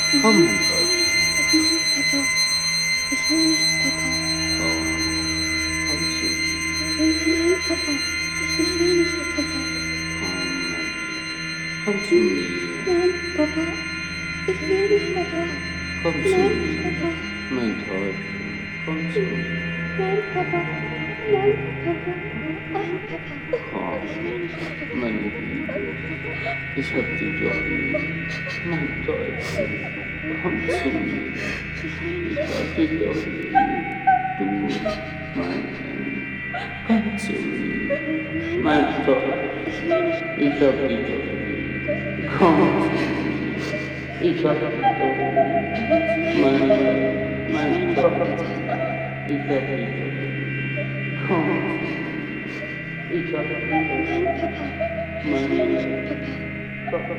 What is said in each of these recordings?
Oh mein Gott. Nein, Papa. Ich will nicht, Papa. Oh, komm zu mir. Nein, Papa. Ich will nicht, Papa. Oh mein Gott. Komm zu mir. Nein, Papa. Ich will nicht, Papa. Komm zu Nein, mir. Papa. Mein Teufel. Komm zu mir. Nein, Papa. Nein, Papa. Nein, Papa. Oh, Ich will nicht, Papa. meine Liebe. Ich hab dich doch lieb. Mein Teufel. Komm zu mir. Ich hab dich doch lieb. Du, mein Engel. Komm zu mir. Mein Teufel. Ich hab dich doch lieb. Komm zu mir. Ich hab dich doch lieb. Mein Teufel. Ich hab dich doch lieb. Komm. Ich hab dich doch lieb. Nein, Papa. Ich will nicht, Papa.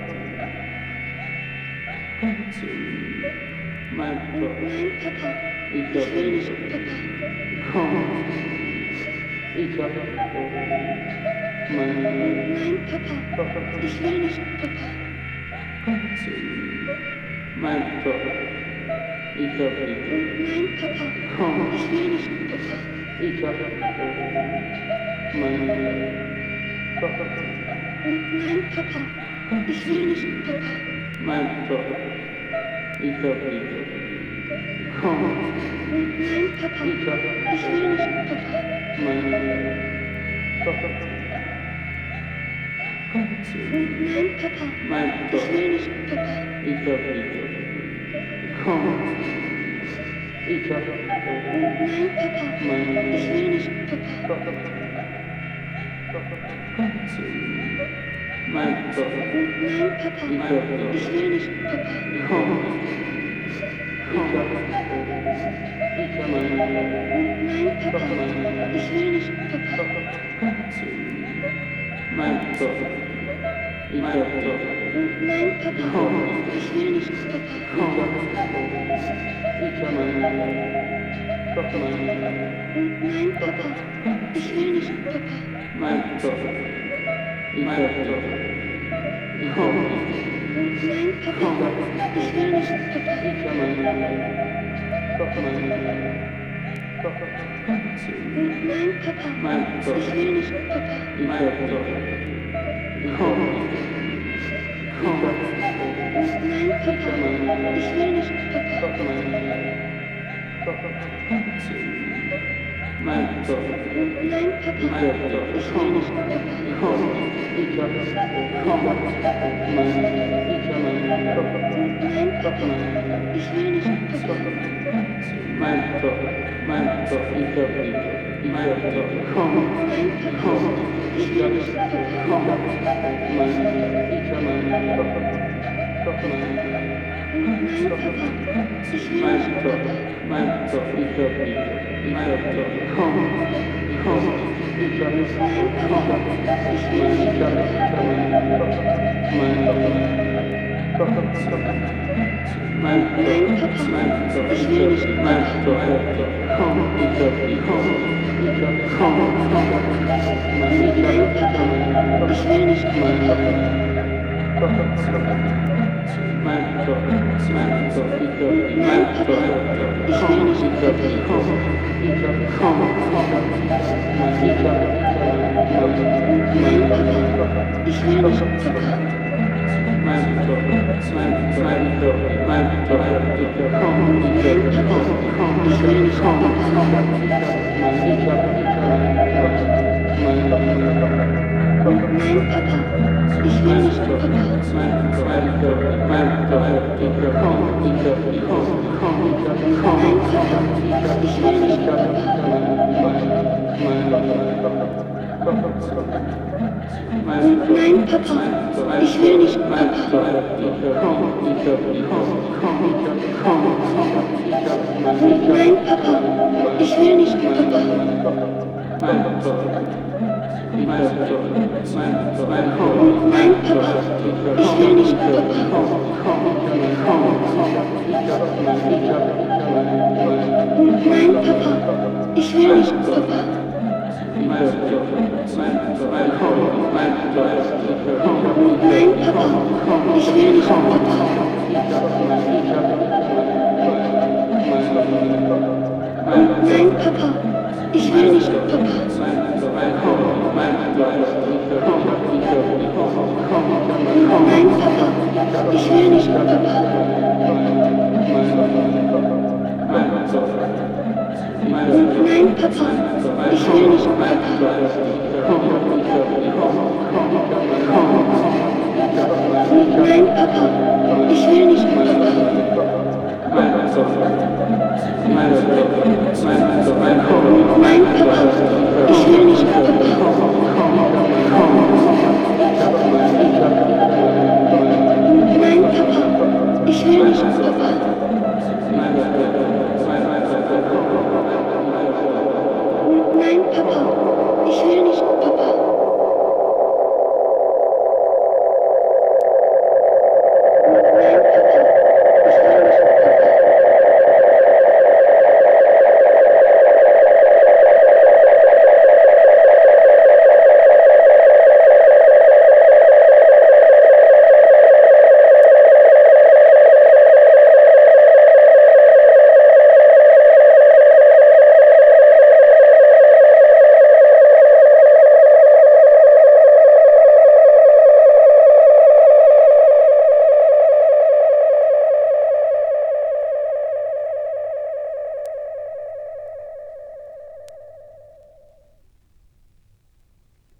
Komm zu mir. Mein Teufel. Nein, Papa. Ich hab Ich will dich nicht, doch lieb. Papa. Komm. Ich hab dich doch lieb. Nein, Papa. Ich will nicht, Papa. Komm zu mir. Mein Teufel. Ich hab dich doch lieb. Nein, Papa. Komm. Ich will nicht, Papa. Ich hab dich doch lieb. Mein Teufel. Nein, Papa. Ich will nicht, Papa. Mein Teufel. Ich hab dich doch lieb. Komm. Nein, Papa. Ich hab dich Ich doch will lieb. nicht, Papa. Mein Teufel. Komm zu mir. Nein, Papa. Mein Ich Teufel. will nicht, Papa. Ich hab dich doch lieb. Komm. Ich hab dich doch lieb. Nein, Papa. Mein Ich will nicht, Papa. Komm zu mir. Mein Teufel. Nein, Papa. Ich hab dich doch Ich lieb. will nicht, Papa. Komm. Ich hab dich doch lieb. Ich hab mein Nein, Papa. Ich will nicht, Papa. Komm zu mir. Mein Teufel. Ich hab dich doch lieb. Nein, Papa. Ich will nicht, Papa. Komm. Ich hab mein Nein, Papa. Ich will nicht, Papa. Mein Teufel. Ich hab dich doch lieb. Komm. Nein, Papa. Ich will nicht, Papa. Ich hab mein Komm zu mir. Nein, Papa. Mein Ich Teufel. will nicht, Papa. Ich hab dich doch lieb. Komm. Komm. Nein, Papa. Ich will nicht, Papa. Komm zu mir. Mein Teufel. Nein, Papa. Ich hab dich doch Ich lieb. will nicht, Papa. Komm. Ich hab dich doch lieb. Komm. Ich hab mein Nein, Papa. Ich will nicht, Papa. Mein Teufel. Mein Teufel. Ich hab dich doch lieb. Mein Teufel. Komm. Nein, Papa. Ich will nicht, Papa. Komm. Ich hab mein Nein, Papa. Ich will Mein nicht, Teufel. Papa. Mein Teufel. Ich hab dich doch lieb. Mein Teufel. Komm. Komm. Ich hab dich doch lieb. Komm. Ich will nicht, Ich hab dich doch lieb. Mein Teufel. Mein Nein, Teufel. Papa. Mein Teufel. Ich will nicht, Mein Teufel. Komm. Ich hab dich. Komm. Ich hab dich. Komm. Nein, Papa. Ich will nicht, Papa. Mein Teufel. Mein Teufel. Ich hab dich. Mein Teufel. Ich will nicht, Ich hab dich. Komm. Ich hab dich. Komm. Ich hab dich. Nein, Papa. Ich will nicht, Papa. Mein Teufel. Mein Teufel. Mein Teufel. Ich hab Komm. Ich hab dich. Komm. Ich will nicht, Komm. Papa. Ich hab dich. Mein Nein, Papa. Ich will nicht, Papa. Nein, Papa. Ich will nicht, Nein, Papa. Ich will nicht, Papa. Nein, Papa. Ich will nicht, Papa. Nein, Papa. Ich will nicht, Papa. Nein, Papa. Ich will nicht, Papa. Nein, Papa. Ich will nicht, Papa. Nein, Papa. Ich will nicht, Papa. Nein, Papa. Ich will nicht, Papa. Nein, Papa. Ich will nicht, Papa. Nein, Papa. Ich will nicht, Papa. Nein, Papa. Ich will nicht, Papa. Nein, Papa. Ich will nicht, Papa.